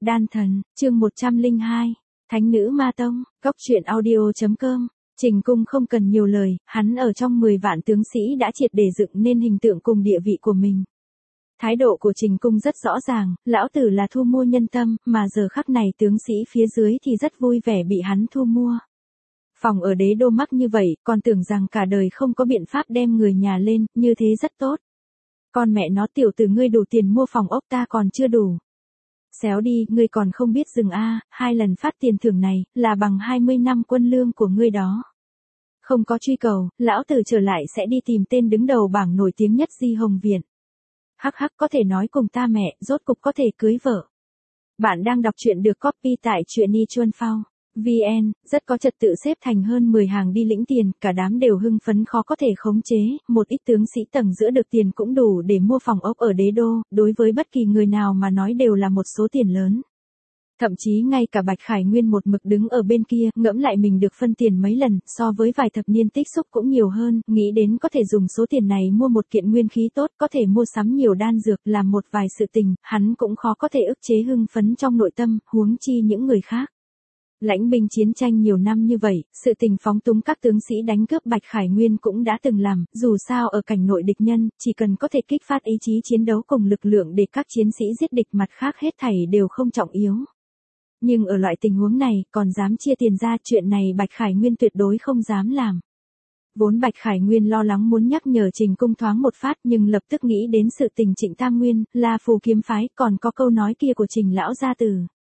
Đan thần, chương 102, Thánh nữ Ma Tông, Góc truyện audio.com. Trình Cung không cần nhiều lời, hắn ở trong 10 vạn tướng sĩ đã triệt để dựng nên hình tượng cùng địa vị của mình. Thái độ của Trình Cung rất rõ ràng, lão tử là thu mua nhân tâm, mà giờ khắc này tướng sĩ phía dưới thì rất vui vẻ bị hắn thu mua. Phòng ở đế đô mắc như vậy, còn tưởng rằng cả đời không có biện pháp đem người nhà lên, như thế rất tốt. Con mẹ nó, tiểu tử ngươi đủ tiền mua phòng ốc, ta còn chưa đủ. Xéo đi, ngươi còn không biết dừng a, 2 lần phát tiền thưởng này, là bằng 20 năm quân lương của ngươi đó. Không có truy cầu, lão tử trở lại sẽ đi tìm tên đứng đầu bảng nổi tiếng nhất Di Hồng Viện. Hắc hắc, có thể nói cùng ta mẹ, rốt cục có thể cưới vợ. Bạn đang đọc truyện được copy tại truyện.y.chuan.phao.vn, rất có trật tự xếp thành hơn 10 hàng đi lĩnh tiền, cả đám đều hưng phấn khó có thể khống chế, một ít tướng sĩ tầng giữa được tiền cũng đủ để mua phòng ốc ở đế đô, đối với bất kỳ người nào mà nói đều là một số tiền lớn. Thậm chí ngay cả Bạch Khải Nguyên một mực đứng ở bên kia, ngẫm lại mình được phân tiền mấy lần, so với vài thập niên tích xúc cũng nhiều hơn, nghĩ đến có thể dùng số tiền này mua một kiện nguyên khí tốt, có thể mua sắm nhiều đan dược, làm một vài sự tình, hắn cũng khó có thể ức chế hưng phấn trong nội tâm, huống chi những người khác. Lãnh binh chiến tranh nhiều năm như vậy, sự tình phóng túng các tướng sĩ đánh cướp Bạch Khải Nguyên cũng đã từng làm, dù sao ở cảnh nội địch nhân, chỉ cần có thể kích phát ý chí chiến đấu cùng lực lượng để các chiến sĩ giết địch, mặt khác hết thảy đều không trọng yếu. Nhưng ở loại tình huống này, còn dám chia tiền ra, chuyện này Bạch Khải Nguyên tuyệt đối không dám làm. Vốn Bạch Khải Nguyên lo lắng muốn nhắc nhở Trình Cung thoáng một phát, nhưng lập tức nghĩ đến sự tình Trịnh Tam Nguyên, La Phù kiếm phái, còn có câu nói kia của Trình lão gia tử.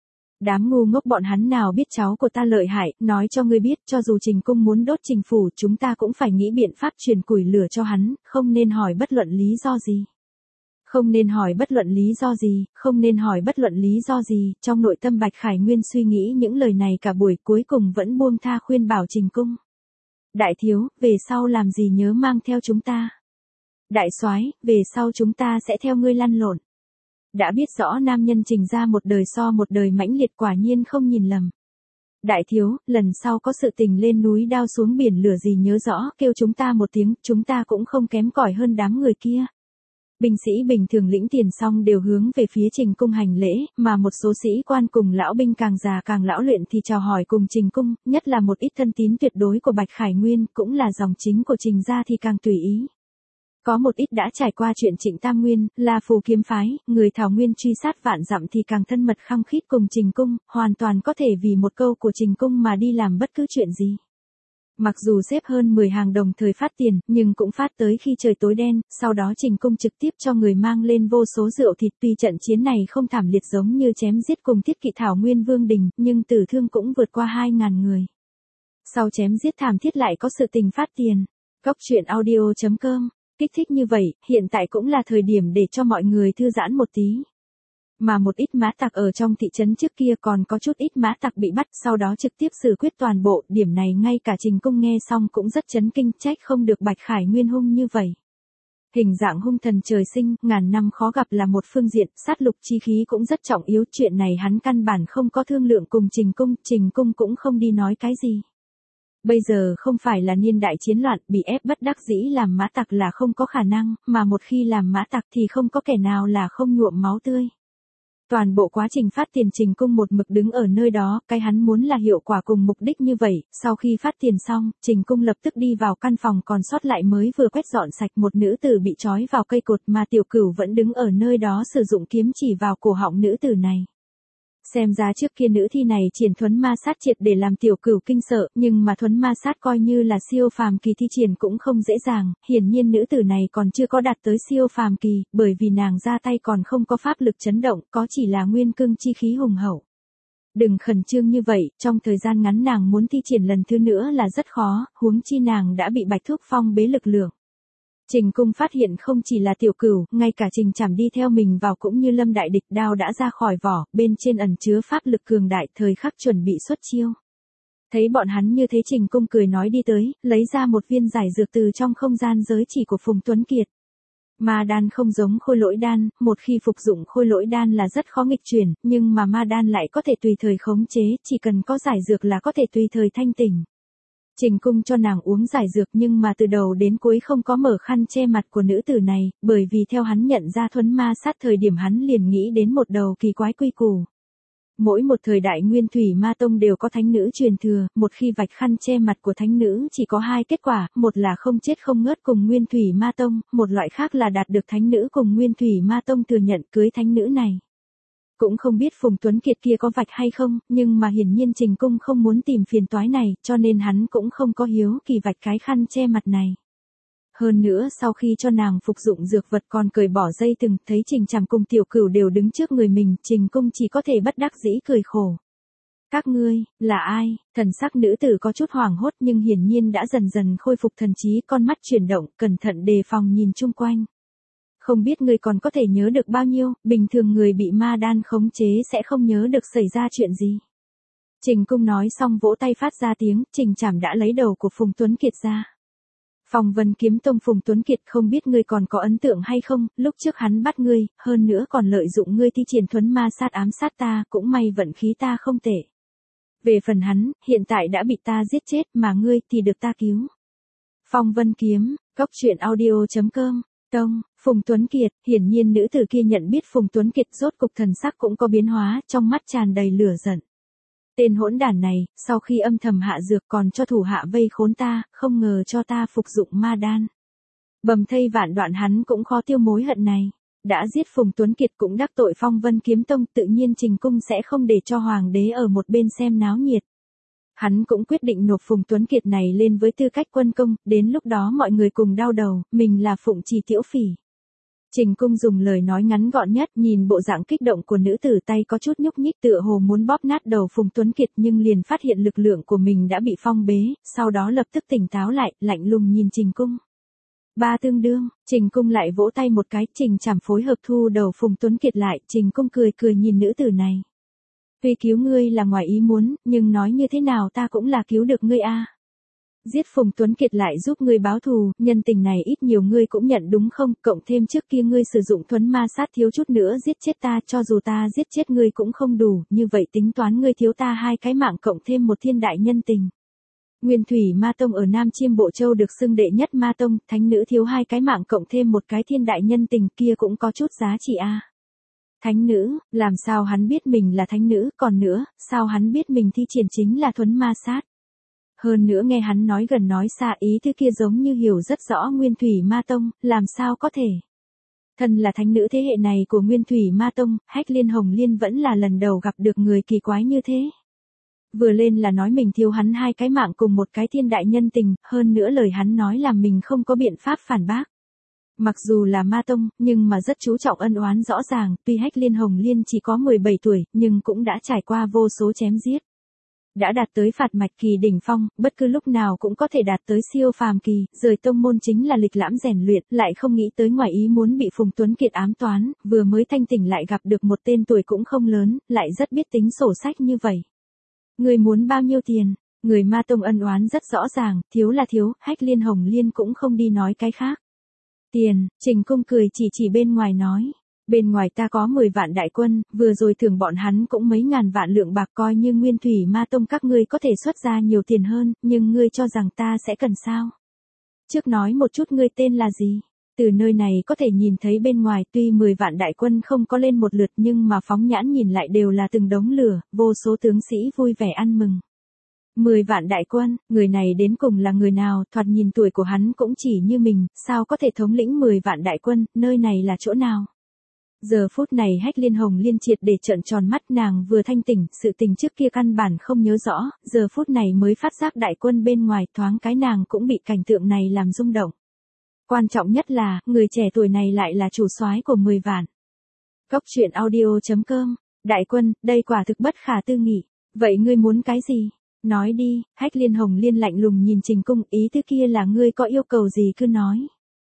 Đám ngu ngốc bọn hắn nào biết cháu của ta lợi hại, nói cho ngươi biết, cho dù Trình Cung muốn đốt Trình phủ, chúng ta cũng phải nghĩ biện pháp truyền củi lửa cho hắn, không nên hỏi bất luận lý do gì. Không nên hỏi bất luận lý do gì, không nên hỏi bất luận lý do gì, trong nội tâm Bạch Khải Nguyên suy nghĩ những lời này cả buổi, cuối cùng vẫn buông tha khuyên bảo Trình Cung. Đại thiếu, về sau làm gì nhớ mang theo chúng ta. Đại soái, về sau chúng ta sẽ theo ngươi lăn lộn. Đã biết rõ nam nhân Trình ra một đời so một đời mãnh liệt, quả nhiên không nhìn lầm. Đại thiếu, lần sau có sự tình lên núi đao xuống biển lửa gì nhớ rõ, kêu chúng ta một tiếng, chúng ta cũng không kém cỏi hơn đám người kia. Binh sĩ bình thường lĩnh tiền xong đều hướng về phía Trình Cung hành lễ, mà một số sĩ quan cùng lão binh càng già càng lão luyện thì chào hỏi cùng Trình Cung, nhất là một ít thân tín tuyệt đối của Bạch Khải Nguyên, cũng là dòng chính của Trình gia thì càng tùy ý. Có một ít đã trải qua chuyện Trịnh Tam Nguyên, La Phù kiếm phái, người Thảo Nguyên truy sát vạn dặm thì càng thân mật khăng khít cùng Trình Cung, hoàn toàn có thể vì một câu của Trình Cung mà đi làm bất cứ chuyện gì. Mặc dù xếp hơn 10 hàng đồng thời phát tiền, nhưng cũng phát tới khi trời tối đen, sau đó Trình Cung trực tiếp cho người mang lên vô số rượu thịt. Tuy trận chiến này không thảm liệt giống như chém giết cùng Thiết Kỵ Thảo Nguyên Vương Đình, nhưng tử thương cũng vượt qua 2.000 người. Sau chém giết thảm thiết lại có sự tình phát tiền. Góc truyện audio.com, kích thích như vậy, hiện tại cũng là thời điểm để cho mọi người thư giãn một tí. Mà một ít mã tặc ở trong thị trấn trước kia còn có chút ít mã tặc bị bắt, sau đó trực tiếp xử quyết toàn bộ, điểm này ngay cả Trình Cung nghe xong cũng rất chấn kinh, trách không được Bạch Khải Nguyên hung như vậy. Hình dạng hung thần trời sinh, ngàn năm khó gặp là một phương diện, sát lục chi khí cũng rất trọng yếu, chuyện này hắn căn bản không có thương lượng cùng Trình Cung cũng không đi nói cái gì. Bây giờ không phải là niên đại chiến loạn, bị ép bất đắc dĩ làm mã tặc là không có khả năng, mà một khi làm mã tặc thì không có kẻ nào là không nhuộm máu tươi. Toàn bộ quá trình phát tiền Trình Cung một mực đứng ở nơi đó, cái hắn muốn là hiệu quả cùng mục đích như vậy, sau khi phát tiền xong, Trình Cung lập tức đi vào căn phòng còn sót lại mới vừa quét dọn sạch, một nữ tử bị trói vào cây cột mà Tiểu Cửu vẫn đứng ở nơi đó sử dụng kiếm chỉ vào cổ họng nữ tử này. Xem ra trước kia nữ thi này triển thuấn ma sát triệt để làm Tiểu Cửu kinh sợ, nhưng mà thuấn ma sát coi như là siêu phàm kỳ thi triển cũng không dễ dàng, hiển nhiên nữ tử này còn chưa có đạt tới siêu phàm kỳ, bởi vì nàng ra tay còn không có pháp lực chấn động, có chỉ là nguyên cương chi khí hùng hậu. Đừng khẩn trương như vậy, trong thời gian ngắn nàng muốn thi triển lần thứ nữa là rất khó, huống chi nàng đã bị Bạch Thúc phong bế lực lượng. Trình Cung phát hiện không chỉ là Tiểu Cửu, ngay cả Trình Trảm đi theo mình vào cũng như lâm đại địch, đao đã ra khỏi vỏ, bên trên ẩn chứa pháp lực cường đại, thời khắc chuẩn bị xuất chiêu. Thấy bọn hắn như thế, Trình Cung cười nói đi tới, lấy ra một viên giải dược từ trong không gian giới chỉ của Phùng Tuấn Kiệt. Ma đan không giống khôi lỗi đan, một khi phục dụng khôi lỗi đan là rất khó nghịch chuyển, nhưng mà ma đan lại có thể tùy thời khống chế, chỉ cần có giải dược là có thể tùy thời thanh tỉnh. Trình Cung cho nàng uống giải dược nhưng mà từ đầu đến cuối không có mở khăn che mặt của nữ tử này, bởi vì theo hắn nhận ra thuấn ma sát thời điểm hắn liền nghĩ đến một đầu kỳ quái quy củ. Mỗi một thời đại Nguyên Thủy Ma Tông đều có thánh nữ truyền thừa, một khi vạch khăn che mặt của thánh nữ chỉ có hai kết quả, một là không chết không ngớt cùng Nguyên Thủy Ma Tông, một loại khác là đạt được thánh nữ cùng Nguyên Thủy Ma Tông thừa nhận cưới thánh nữ này. Cũng không biết Phùng Tuấn Kiệt kia có vạch hay không, nhưng mà hiển nhiên Trình Cung không muốn tìm phiền toái này, cho nên hắn cũng không có hiếu kỳ vạch cái khăn che mặt này. Hơn nữa sau khi cho nàng phục dụng dược vật còn cởi bỏ dây thừng, thấy Trình Trảm cùng Tiểu Cửu đều đứng trước người mình, Trình Cung chỉ có thể bất đắc dĩ cười khổ. Các ngươi, là ai? Thần sắc nữ tử có chút hoảng hốt nhưng hiển nhiên đã dần dần khôi phục thần trí, con mắt chuyển động, cẩn thận đề phòng nhìn chung quanh. Không biết ngươi còn có thể nhớ được bao nhiêu, bình thường người bị ma đan khống chế sẽ không nhớ được xảy ra chuyện gì. Trình Cung nói xong vỗ tay phát ra tiếng, Trình Trảm đã lấy đầu của Phùng Tuấn Kiệt ra. Phong Vân Kiếm Tông Phùng Tuấn Kiệt, không biết ngươi còn có ấn tượng hay không, lúc trước hắn bắt ngươi, hơn nữa còn lợi dụng ngươi thi triển thuấn ma sát ám sát ta, cũng may vận khí ta không tệ. Về phần hắn, hiện tại đã bị ta giết chết, mà ngươi thì được ta cứu. Phong Vân Kiếm, Cốc.truyện audio.com, Tông, Phùng Tuấn Kiệt, hiển nhiên nữ tử kia nhận biết Phùng Tuấn Kiệt rốt cục thần sắc cũng có biến hóa, trong mắt tràn đầy lửa giận. Tên hỗn đản này, sau khi âm thầm hạ dược còn cho thủ hạ vây khốn ta, không ngờ cho ta phục dụng ma đan. Bầm thây vạn đoạn hắn cũng khó tiêu mối hận này. Đã giết Phùng Tuấn Kiệt cũng đắc tội Phong Vân Kiếm Tông, tự nhiên Trình Cung sẽ không để cho Hoàng đế ở một bên xem náo nhiệt. Hắn cũng quyết định nộp Phùng Tuấn Kiệt này lên với tư cách quân công, đến lúc đó mọi người cùng đau đầu, mình là Phụng Trì Tiểu Phỉ. Trình Cung dùng lời nói ngắn gọn nhất, nhìn bộ dạng kích động của nữ tử tay có chút nhúc nhích tựa hồ muốn bóp nát đầu Phùng Tuấn Kiệt nhưng liền phát hiện lực lượng của mình đã bị phong bế, sau đó lập tức tỉnh táo lại, lạnh lùng nhìn Trình Cung. Ba tương đương, Trình Cung lại vỗ tay một cái, Trình Trảm phối hợp thu đầu Phùng Tuấn Kiệt lại, Trình Cung cười cười nhìn nữ tử này. Tuy cứu ngươi là ngoài ý muốn, nhưng nói như thế nào ta cũng là cứu được ngươi a. Giết Phùng Tuấn Kiệt lại giúp ngươi báo thù, nhân tình này ít nhiều ngươi cũng nhận đúng không, cộng thêm trước kia ngươi sử dụng thuấn ma sát thiếu chút nữa giết chết ta, cho dù ta giết chết ngươi cũng không đủ, như vậy tính toán ngươi thiếu ta 2 cái mạng cộng thêm một thiên đại nhân tình. Nguyên Thủy Ma Tông ở Nam Chiêm Bộ Châu được xưng đệ nhất Ma Tông, thánh nữ thiếu 2 cái mạng cộng thêm một cái thiên đại nhân tình kia cũng có chút giá trị a. Thánh nữ, làm sao hắn biết mình là thánh nữ, còn nữa, sao hắn biết mình thi triển chính là thuấn ma sát. Hơn nữa nghe hắn nói gần nói xa, ý thứ kia giống như hiểu rất rõ Nguyên Thủy Ma Tông, làm sao có thể. Thân là thánh nữ thế hệ này của Nguyên Thủy Ma Tông, Hách Liên Hồng Liên vẫn là lần đầu gặp được người kỳ quái như thế. Vừa lên là nói mình thiếu hắn 2 cái mạng cùng một cái thiên đại nhân tình, hơn nữa lời hắn nói là mình không có biện pháp phản bác. Mặc dù là Ma Tông, nhưng mà rất chú trọng ân oán rõ ràng, tuy Hách Liên Hồng Liên chỉ có 17 tuổi, nhưng cũng đã trải qua vô số chém giết. Đã đạt tới phạt mạch kỳ đỉnh phong, bất cứ lúc nào cũng có thể đạt tới siêu phàm kỳ, rời tông môn chính là lịch lãm rèn luyện, lại không nghĩ tới ngoài ý muốn bị Phùng Tuấn Kiệt ám toán, vừa mới thanh tỉnh lại gặp được một tên tuổi cũng không lớn, lại rất biết tính sổ sách như vậy. Người muốn bao nhiêu tiền? Người Ma Tông ân oán rất rõ ràng, thiếu là thiếu, Hách Liên Hồng Liên cũng không đi nói cái khác. Tiền, Trình Cung cười chỉ bên ngoài nói. Bên ngoài ta có 10 vạn đại quân, vừa rồi thưởng bọn hắn cũng mấy ngàn vạn lượng bạc, coi như Nguyên Thủy Ma Tông các ngươi có thể xuất ra nhiều tiền hơn, nhưng ngươi cho rằng ta sẽ cần sao? Trước nói một chút ngươi tên là gì? Từ nơi này có thể nhìn thấy bên ngoài tuy 10 vạn đại quân không có lên một lượt nhưng mà phóng nhãn nhìn lại đều là từng đống lửa, vô số tướng sĩ vui vẻ ăn mừng. 10 vạn đại quân, người này đến cùng là người nào, thoạt nhìn tuổi của hắn cũng chỉ như mình, sao có thể thống lĩnh 10 vạn đại quân, nơi này là chỗ nào? Giờ phút này Hách Liên Hồng Liên triệt để trợn tròn mắt, nàng vừa thanh tỉnh, sự tình trước kia căn bản không nhớ rõ, giờ phút này mới phát giác đại quân bên ngoài, thoáng cái nàng cũng bị cảnh tượng này làm rung động. Quan trọng nhất là, người trẻ tuổi này lại là chủ soái của 10 vạn. Cốc.truyện audio.com, đại quân, đây quả thực bất khả tư nghị. Vậy ngươi muốn cái gì? Nói đi, Hách Liên Hồng Liên lạnh lùng nhìn Trình Cung, ý thứ kia là ngươi có yêu cầu gì cứ nói.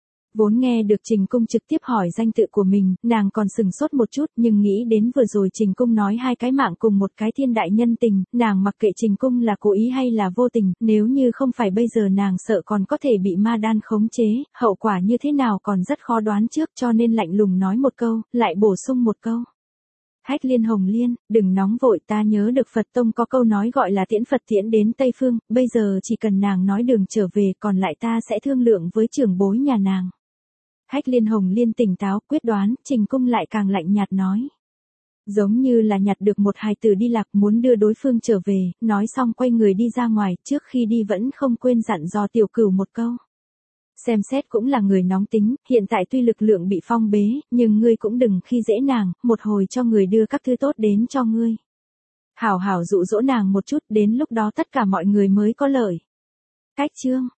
Vốn nghe được Trình Cung trực tiếp hỏi danh tự của mình, nàng còn sừng sốt một chút, nhưng nghĩ đến vừa rồi Trình Cung nói 2 cái mạng cùng một cái thiên đại nhân tình, nàng mặc kệ Trình Cung là cố ý hay là vô tình, nếu như không phải bây giờ nàng sợ còn có thể bị ma đan khống chế, hậu quả như thế nào còn rất khó đoán trước, cho nên lạnh lùng nói một câu, lại bổ sung một câu. Hách Liên Hồng Liên, đừng nóng vội, ta nhớ được Phật Tông có câu nói gọi là tiễn Phật tiễn đến Tây Phương, bây giờ chỉ cần nàng nói đường trở về, còn lại ta sẽ thương lượng với trưởng bối nhà nàng. Hách Liên Hồng Liên tỉnh táo, quyết đoán, Trình Cung lại càng lạnh nhạt nói. Giống như là nhặt được một hài tử đi lạc muốn đưa đối phương trở về, nói xong quay người đi ra ngoài, trước khi đi vẫn không quên dặn dò Tiểu Cửu một câu. Xem xét cũng là người nóng tính, hiện tại tuy lực lượng bị phong bế, nhưng ngươi cũng đừng khi dễ nàng, một hồi cho người đưa các thứ tốt đến cho ngươi. Hảo hảo dụ dỗ nàng một chút, đến lúc đó tất cả mọi người mới có lợi. Cách chương